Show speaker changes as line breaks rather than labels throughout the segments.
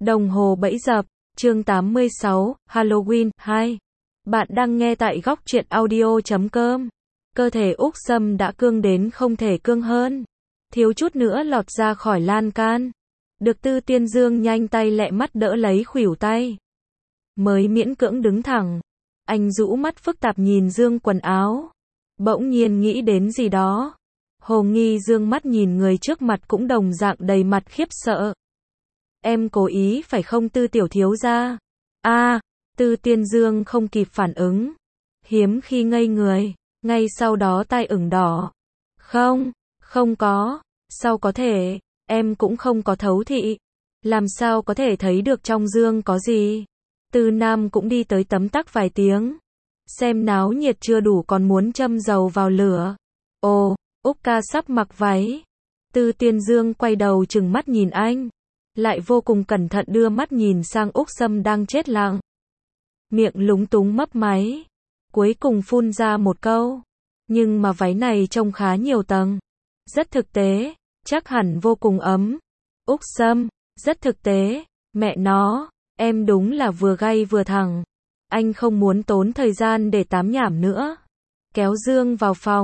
Đồng hồ bẫy dập, chương 86, Halloween 2. Bạn đang nghe tại góc truyện audio.com. Cơ thể Úc Sâm đã cương đến không thể cương hơn. Thiếu chút nữa lọt ra khỏi lan can. Được Tư Tiên Dương nhanh tay lẹ mắt đỡ lấy khuỷu tay. Mới miễn cưỡng đứng thẳng. Anh rũ mắt phức tạp nhìn Dương quần áo. Bỗng nhiên nghĩ đến gì đó. Hồ Nghi dương mắt nhìn người trước mặt cũng đồng dạng đầy mặt khiếp sợ. Em cố ý phải không Tư tiểu thiếu gia? Tư Tiên Dương không kịp phản ứng. Hiếm khi ngây người, ngay sau đó tai ửng đỏ. Không có, sao có thể, em cũng không có thấu thị. Làm sao có thể thấy được trong Dương có gì? Tư Nam cũng đi tới tấm tắc vài tiếng. Xem náo nhiệt chưa đủ còn muốn châm dầu vào lửa. Ồ, Úc ca sắp mặc váy. Tư Tiên Dương quay đầu trừng mắt nhìn anh. Lại vô cùng cẩn thận đưa mắt nhìn sang Úc Sâm đang chết lặng. Miệng lúng túng mấp máy. Cuối cùng phun ra một câu. Nhưng mà váy này trông khá nhiều tầng. Rất thực tế, chắc hẳn vô cùng ấm. Úc Sâm, rất thực tế. Mẹ nó, em đúng là vừa gay vừa thẳng. Anh không muốn tốn thời gian để tám nhảm nữa. Kéo Dương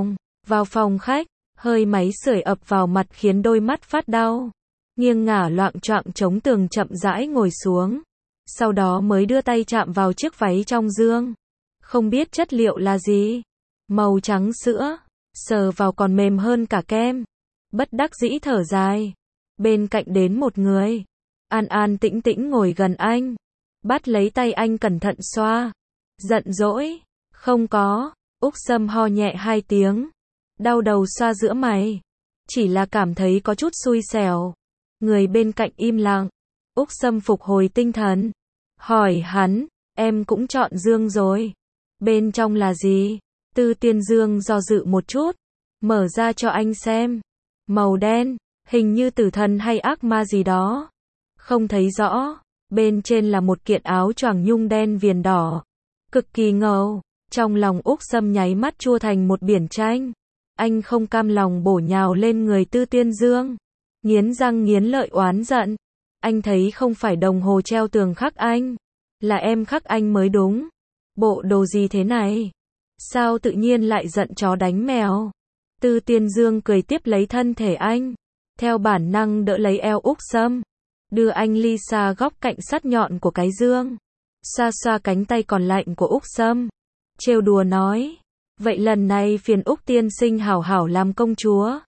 vào phòng khách, hơi máy sưởi ập vào mặt khiến đôi mắt phát đau. Nghiêng ngả loạng choạng chống tường chậm rãi ngồi xuống. Sau đó mới đưa tay chạm vào chiếc váy trong Dương. Không biết chất liệu là gì. Màu trắng sữa, sờ vào còn mềm hơn cả kem. Bất đắc dĩ thở dài. Bên cạnh đến một người. An an tĩnh tĩnh ngồi gần anh. Bắt lấy tay anh cẩn thận xoa. Giận dỗi. Không có. Úc Sâm ho nhẹ 2 tiếng. Đau đầu xoa giữa mày. Chỉ là cảm thấy có chút xui xẻo. Người bên cạnh im lặng. Úc Sâm phục hồi tinh thần. Hỏi hắn, em cũng chọn Dương rồi. Bên trong là gì? Tư Tiên Dương do dự một chút. Mở ra cho anh xem. Màu đen, hình như tử thần hay ác ma gì đó. Không thấy rõ. Bên trên là một kiện áo choàng nhung đen viền đỏ. Cực kỳ ngầu. Trong lòng Úc Sâm nháy mắt chua thành một biển chanh. Anh không cam lòng bổ nhào lên người Tư Tiên Dương. Nghiến răng nghiến lợi oán giận. Anh thấy không phải đồng hồ treo tường khắc anh. Là em khắc anh mới đúng. Bộ đồ gì thế này? Sao tự nhiên lại giận chó đánh mèo? Tư Tiên Dương cười tiếp lấy thân thể anh. Theo bản năng đỡ lấy eo Úc Sâm. Đưa anh ly xa góc cạnh sắt nhọn của cái Dương. Xoa xoa cánh tay còn lạnh của Úc Sâm. Trêu đùa nói. Vậy lần này phiền Úc tiên sinh hảo hảo làm công chúa.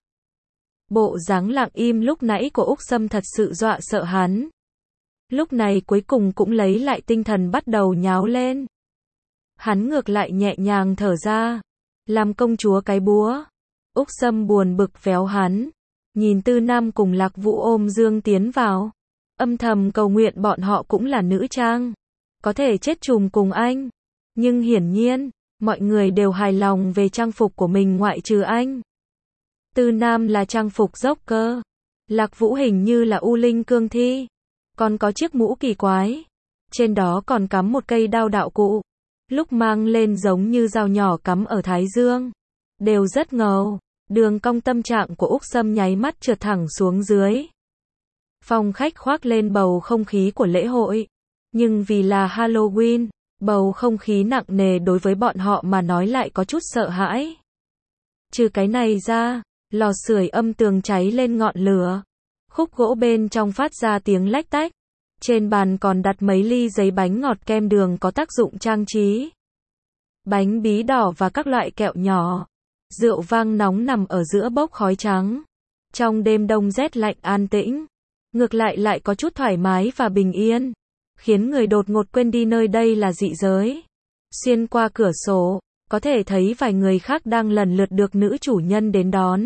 Bộ dáng lặng im lúc nãy của Úc Sâm thật sự dọa sợ hắn. Lúc này cuối cùng cũng lấy lại tinh thần bắt đầu nháo lên. Hắn ngược lại nhẹ nhàng thở ra. Làm công chúa cái búa. Úc Sâm buồn bực véo hắn. Nhìn Tư Nam cùng Lạc Vũ ôm Dương tiến vào. Âm thầm cầu nguyện bọn họ cũng là nữ trang. Có thể chết chùm cùng anh. Nhưng hiển nhiên, mọi người đều hài lòng về trang phục của mình ngoại trừ anh. Tư Nam là trang phục dốc cơ. Lạc Vũ hình như là U Linh cương thi. Còn có chiếc mũ kỳ quái. Trên đó còn cắm một cây đao đạo cụ. Lúc mang lên giống như dao nhỏ cắm ở thái dương. Đều rất ngầu. Đường cong tâm trạng của Úc Sâm nháy mắt trượt thẳng xuống dưới. Phòng khách khoác lên bầu không khí của lễ hội. Nhưng vì là Halloween, bầu không khí nặng nề đối với bọn họ mà nói lại có chút sợ hãi. Trừ cái này ra, lò sưởi âm tường cháy lên ngọn lửa. Khúc gỗ bên trong phát ra tiếng lách tách. Trên bàn còn đặt mấy ly giấy bánh ngọt kem đường có tác dụng trang trí. Bánh bí đỏ và các loại kẹo nhỏ. Rượu vang nóng nằm ở giữa bốc khói trắng. Trong đêm đông rét lạnh an tĩnh. Ngược lại có chút thoải mái và bình yên. Khiến người đột ngột quên đi nơi đây là dị giới. Xuyên qua cửa sổ, có thể thấy vài người khác đang lần lượt được nữ chủ nhân đến đón.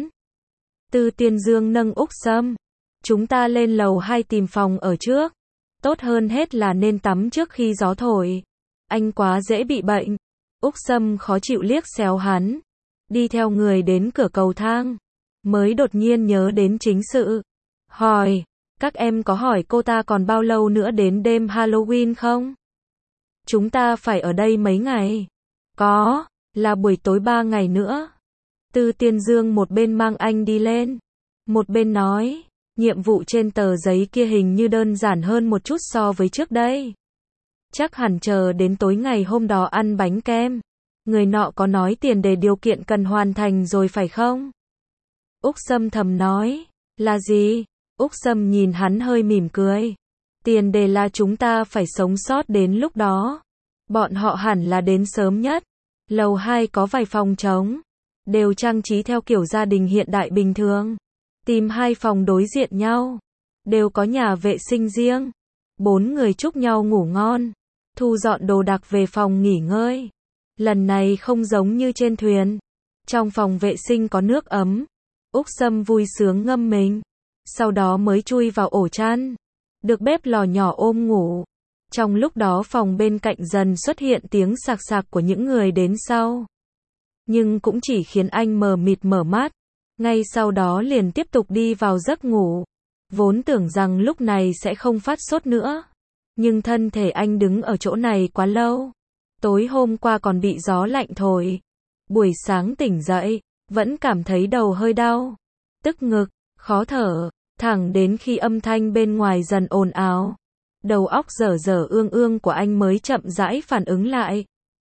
Tư Tiên Dương nâng Úc Sâm. Chúng ta lên lầu 2 tìm phòng ở trước. Tốt hơn hết là nên tắm trước khi gió thổi. Anh quá dễ bị bệnh. Úc Sâm khó chịu liếc xéo hắn. Đi theo người đến cửa cầu thang. Mới đột nhiên nhớ đến chính sự. Hỏi, các em có hỏi cô ta còn bao lâu nữa đến đêm Halloween không? Chúng ta phải ở đây mấy ngày? Có, là buổi tối 3 ngày nữa. Tư Tiên Dương một bên mang anh đi lên. Một bên nói, Nhiệm vụ trên tờ giấy kia hình như đơn giản hơn một chút so với trước đây. Chắc hẳn chờ đến tối ngày hôm đó ăn bánh kem. Người nọ có nói tiền đề điều kiện cần hoàn thành rồi phải không? Úc Sâm thầm nói. Là gì? Úc Sâm nhìn hắn hơi mỉm cười. Tiền đề là chúng ta phải sống sót đến lúc đó. Bọn họ hẳn là đến sớm nhất. Lầu 2 có vài phòng trống. Đều trang trí theo kiểu gia đình hiện đại bình thường. Tìm 2 phòng đối diện nhau. Đều có nhà vệ sinh riêng. 4 người chúc nhau ngủ ngon. Thu dọn đồ đạc về phòng nghỉ ngơi. Lần này không giống như trên thuyền. Trong phòng vệ sinh có nước ấm. Úc Sâm vui sướng ngâm mình. Sau đó mới chui vào ổ chăn. Được bếp lò nhỏ ôm ngủ. Trong lúc đó phòng bên cạnh dần xuất hiện tiếng sạc sạc của những người đến sau. Nhưng cũng chỉ khiến anh mờ mịt mở mắt. Ngay sau đó liền tiếp tục đi vào giấc ngủ. Vốn tưởng rằng lúc này sẽ không phát sốt nữa. Nhưng thân thể anh đứng ở chỗ này quá lâu. Tối hôm qua còn bị gió lạnh thổi. Buổi sáng tỉnh dậy, vẫn cảm thấy đầu hơi đau. Tức ngực, khó thở, thẳng đến khi âm thanh bên ngoài dần ồn ào. Đầu óc dở dở ương ương của anh mới chậm rãi phản ứng lại.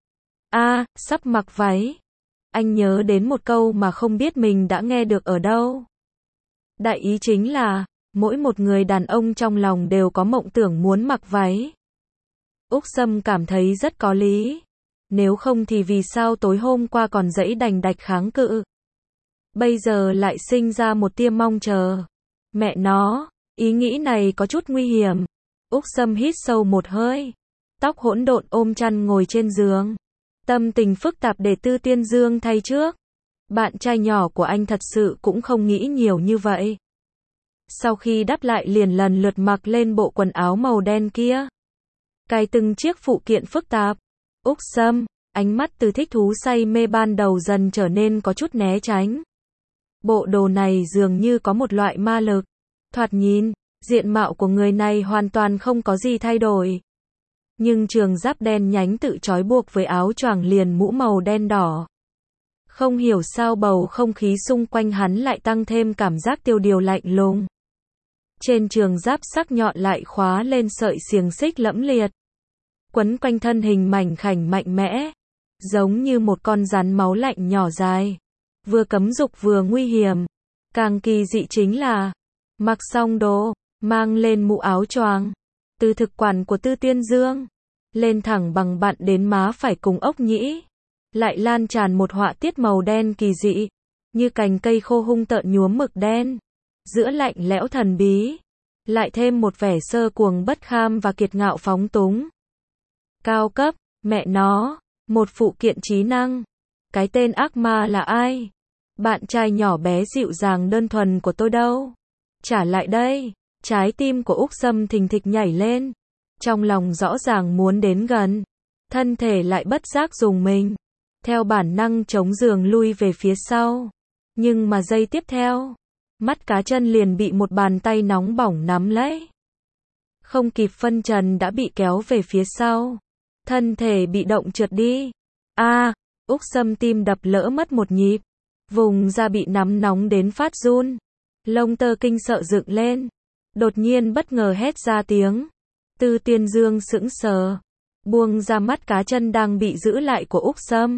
Sắp mặc váy. Anh nhớ đến một câu mà không biết mình đã nghe được ở đâu. Đại ý chính là, mỗi một người đàn ông trong lòng đều có mộng tưởng muốn mặc váy. Úc Sâm cảm thấy rất có lý. Nếu không thì vì sao tối hôm qua còn dãy đành đạch kháng cự. Bây giờ lại sinh ra một tia mong chờ. Mẹ nó, ý nghĩ này có chút nguy hiểm. Úc Sâm hít sâu một hơi. Tóc hỗn độn ôm chăn ngồi trên giường. Tâm tình phức tạp để Tư Tiên Dương thay trước. Bạn trai nhỏ của anh thật sự cũng không nghĩ nhiều như vậy. Sau khi đắp lại liền lần lượt mặc lên bộ quần áo màu đen kia. Cài từng chiếc phụ kiện phức tạp. Úc Sâm, ánh mắt từ thích thú say mê ban đầu dần trở nên có chút né tránh. Bộ đồ này dường như có một loại ma lực. Thoạt nhìn, diện mạo của người này hoàn toàn không có gì thay đổi. Nhưng trường giáp đen nhánh tự trói buộc với áo choàng liền mũ màu đen đỏ. Không hiểu sao bầu không khí xung quanh hắn lại tăng thêm cảm giác tiêu điều lạnh lùng. Trên trường giáp sắc nhọn lại khóa lên sợi xiềng xích lẫm liệt. Quấn quanh thân hình mảnh khảnh mạnh mẽ. Giống như một con rắn máu lạnh nhỏ dài. Vừa cấm dục vừa nguy hiểm. Càng kỳ dị chính là, mặc xong đồ, mang lên mũ áo choàng. Từ thực quản của Tư Tiên Dương, lên thẳng bằng bặn đến má phải cùng ốc nhĩ. Lại lan tràn một họa tiết màu đen kỳ dị. Như cành cây khô hung tợn nhuốm mực đen. Giữa lạnh lẽo thần bí. Lại thêm một vẻ sơ cuồng bất kham và kiệt ngạo phóng túng. Cao cấp, mẹ nó, một phụ kiện trí năng. Cái tên ác ma là ai? Bạn trai nhỏ bé dịu dàng đơn thuần của tôi đâu? Trả lại đây. Trái tim của Úc Sâm thình thịch nhảy lên. Trong lòng rõ ràng muốn đến gần. Thân thể lại bất giác dùng mình. Theo bản năng chống giường lui về phía sau. Nhưng mà giây tiếp theo, mắt cá chân liền bị một bàn tay nóng bỏng nắm lấy. Không kịp phân trần đã bị kéo về phía sau. Thân thể bị động trượt đi. Úc Sâm tim đập lỡ mất một nhịp. Vùng da bị nắm nóng đến phát run. Lông tơ kinh sợ dựng lên. Đột nhiên bất ngờ hét ra tiếng. Tư Tiên Dương sững sờ. Buông ra mắt cá chân đang bị giữ lại của Úc Sâm.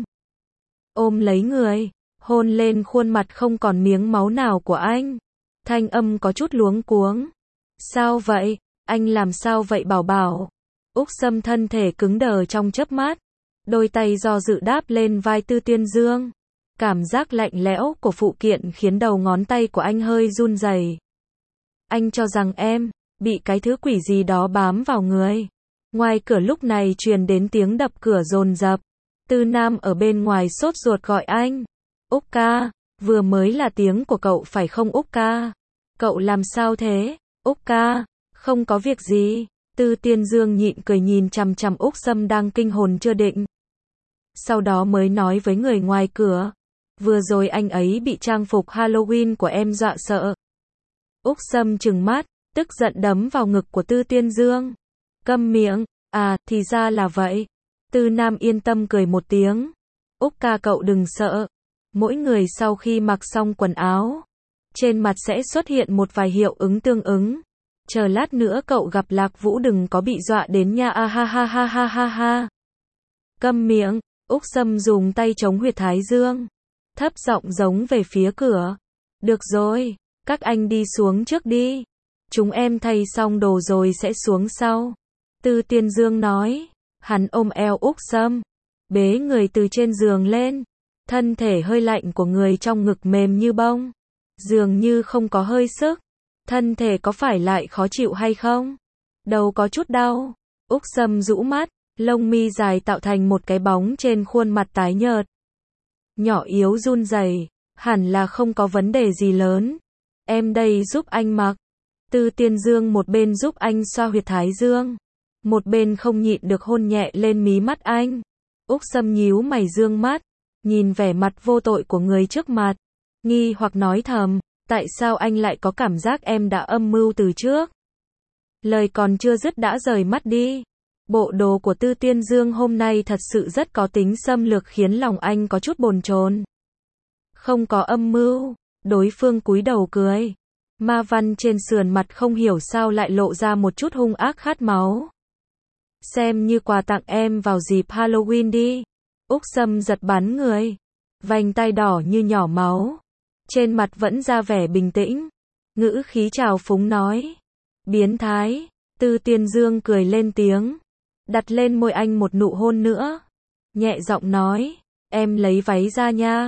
Ôm lấy người. Hôn lên khuôn mặt không còn miếng máu nào của anh. Thanh âm có chút luống cuống. Sao vậy? Anh làm sao vậy bảo bảo? Úc Sâm thân thể cứng đờ trong chớp mắt. Đôi tay do dự đáp lên vai Tư Tiên Dương. Cảm giác lạnh lẽo của phụ kiện khiến đầu ngón tay của anh hơi run rẩy. Anh cho rằng em bị cái thứ quỷ gì đó bám vào người. Ngoài cửa lúc này truyền đến tiếng đập cửa dồn dập. Tư Nam ở bên ngoài sốt ruột gọi anh. Úc ca, vừa mới là tiếng của cậu phải không Úc ca? Cậu làm sao thế? Úc ca, không có việc gì. Tư Tiên Dương nhịn cười nhìn chằm chằm Úc Sâm đang kinh hồn chưa định. Sau đó mới nói với người ngoài cửa. Vừa rồi anh ấy bị trang phục Halloween của em dọa sợ. Úc Sâm trừng mắt, tức giận đấm vào ngực của Tư Tiên Dương. Câm miệng, thì ra là vậy. Tư Nam yên tâm cười một tiếng. Úc ca cậu đừng sợ. Mỗi người sau khi mặc xong quần áo, trên mặt sẽ xuất hiện một vài hiệu ứng tương ứng. Chờ lát nữa cậu gặp Lạc Vũ đừng có bị dọa đến nha, a ha ha ha ha ha ha. Câm miệng, Úc Sâm dùng tay chống huyệt thái dương, thấp giọng giống về phía cửa. Được rồi, các anh đi xuống trước đi. Chúng em thay xong đồ rồi sẽ xuống sau. Tư Tiên Dương nói. Hắn ôm eo Úc Sâm, bế người từ trên giường lên. Thân thể hơi lạnh của người trong ngực mềm như bông, dường như không có hơi sức. Thân thể có phải lại khó chịu hay không? Đầu có chút đau. Úc Sâm rũ mắt, lông mi dài tạo thành một cái bóng trên khuôn mặt tái nhợt. Nhỏ yếu run rẩy, hẳn là không có vấn đề gì lớn. Em đây giúp anh mặc. Tư Tiên Dương một bên giúp anh xoa huyệt thái dương, một bên không nhịn được hôn nhẹ lên mí mắt anh. Úc Sâm nhíu mày dương mắt, nhìn vẻ mặt vô tội của người trước mặt, nghi hoặc nói thầm, tại sao anh lại có cảm giác em đã âm mưu từ trước? Lời còn chưa dứt đã rời mắt đi. Bộ đồ của Tư Tiên Dương hôm nay thật sự rất có tính xâm lược khiến lòng anh có chút bồn chồn. Không có âm mưu, đối phương cúi đầu cười. Ma văn trên sườn mặt không hiểu sao lại lộ ra một chút hung ác khát máu. Xem như quà tặng em vào dịp Halloween đi. Úc Sâm giật bắn người, vành tai đỏ như nhỏ máu, trên mặt vẫn ra vẻ bình tĩnh, ngữ khí trào phúng nói. Biến thái. Tư Tiên Dương cười lên tiếng, đặt lên môi anh một nụ hôn nữa, nhẹ giọng nói, em lấy váy ra nha.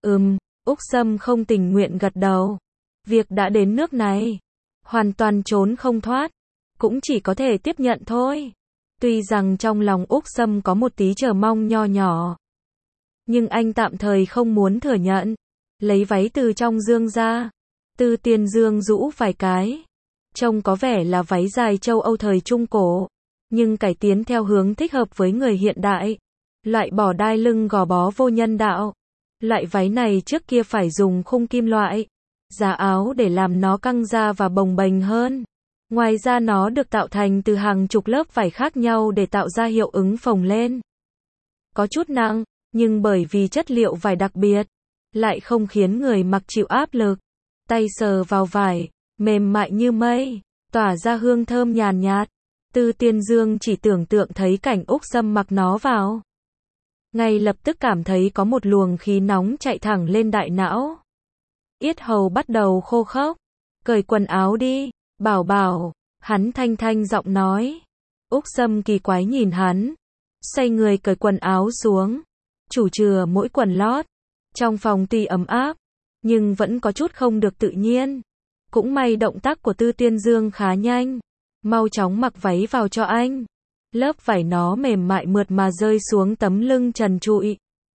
Úc Sâm không tình nguyện gật đầu. Việc đã đến nước này, hoàn toàn trốn không thoát, cũng chỉ có thể tiếp nhận thôi. Tuy rằng trong lòng Úc Sâm có một tí chờ mong nho nhỏ, nhưng anh tạm thời không muốn thừa nhận. Lấy váy từ trong dương ra, Tư Tiên Dương rũ vài cái, trông có vẻ là váy dài châu Âu thời Trung Cổ, nhưng cải tiến theo hướng thích hợp với người hiện đại. Loại bỏ đai lưng gò bó vô nhân đạo. Loại váy này trước kia phải dùng khung kim loại, giá áo để làm nó căng ra và bồng bềnh hơn. Ngoài ra nó được tạo thành từ hàng chục lớp vải khác nhau để tạo ra hiệu ứng phồng lên. Có chút nặng, nhưng bởi vì chất liệu vải đặc biệt, lại không khiến người mặc chịu áp lực. Tay sờ vào vải, mềm mại như mây, tỏa ra hương thơm nhàn nhạt. Tư Tiên Dương chỉ tưởng tượng thấy cảnh Úc Sâm mặc nó vào, ngay lập tức cảm thấy có một luồng khí nóng chạy thẳng lên đại não. Yết hầu bắt đầu khô khốc. Cởi quần áo đi, bảo bảo, hắn thanh thanh giọng nói. Úc Sâm kỳ quái nhìn hắn, xoay người cởi quần áo xuống, chủ chừa mỗi quần lót. Trong phòng tuy ấm áp, nhưng vẫn có chút không được tự nhiên. Cũng may động tác của Tư Tiên Dương khá nhanh, mau chóng mặc váy vào cho anh. Lớp vải nó mềm mại mượt mà rơi xuống tấm lưng trần trụi.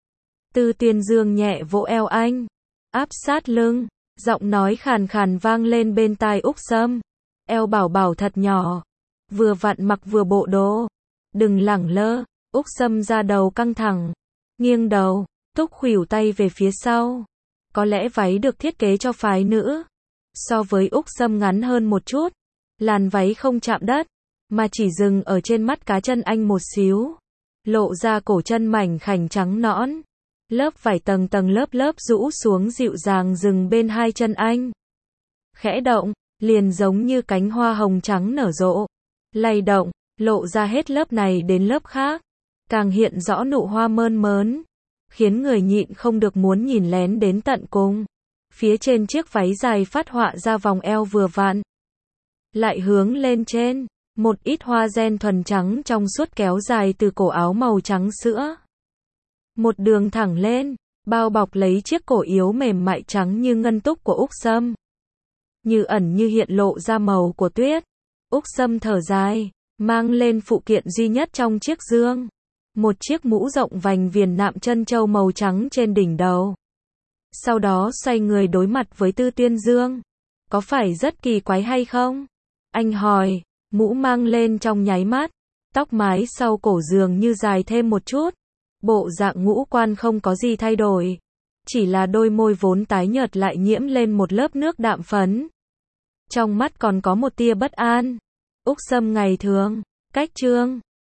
Tư Tiên Dương nhẹ vỗ eo anh, áp sát lưng, giọng nói khàn khàn vang lên bên tai Úc Sâm. Eo bảo bảo thật nhỏ, vừa vặn mặc vừa bộ đồ, đừng lẳng lơ. Úc Sâm ra đầu căng thẳng, nghiêng đầu, thúc khuỷu tay về phía sau. Có lẽ váy được thiết kế cho phái nữ, so với Úc Sâm ngắn hơn một chút. Làn váy không chạm đất, mà chỉ dừng ở trên mắt cá chân anh một xíu, lộ ra cổ chân mảnh khảnh trắng nõn. Lớp vải tầng tầng lớp lớp rũ xuống dịu dàng dừng bên hai chân anh. Khẽ động, liền giống như cánh hoa hồng trắng nở rộ. Lay động, lộ ra hết lớp này đến lớp khác, càng hiện rõ nụ hoa mơn mớn, khiến người nhịn không được muốn nhìn lén đến tận cùng. Phía trên chiếc váy dài phát họa ra vòng eo vừa vặn, lại hướng lên trên, một ít hoa ren thuần trắng trong suốt kéo dài từ cổ áo màu trắng sữa. Một đường thẳng lên, bao bọc lấy chiếc cổ yếu mềm mại trắng như ngân túc của Úc Sâm. Như ẩn như hiện lộ ra màu của tuyết. Úc Sâm thở dài, mang lên phụ kiện duy nhất trong chiếc dương. Một chiếc mũ rộng vành viền nạm trân châu màu trắng trên đỉnh đầu. Sau đó xoay người đối mặt với Tư Tiên Dương. Có phải rất kỳ quái hay không? Anh hỏi, mũ mang lên trong nháy mắt. Tóc mái sau cổ dường như dài thêm một chút. Bộ dạng ngũ quan không có gì thay đổi. Chỉ là đôi môi vốn tái nhợt lại nhiễm lên một lớp nước đạm phấn. Trong mắt còn có một tia bất an. Úc Sâm ngày thường, cách trương,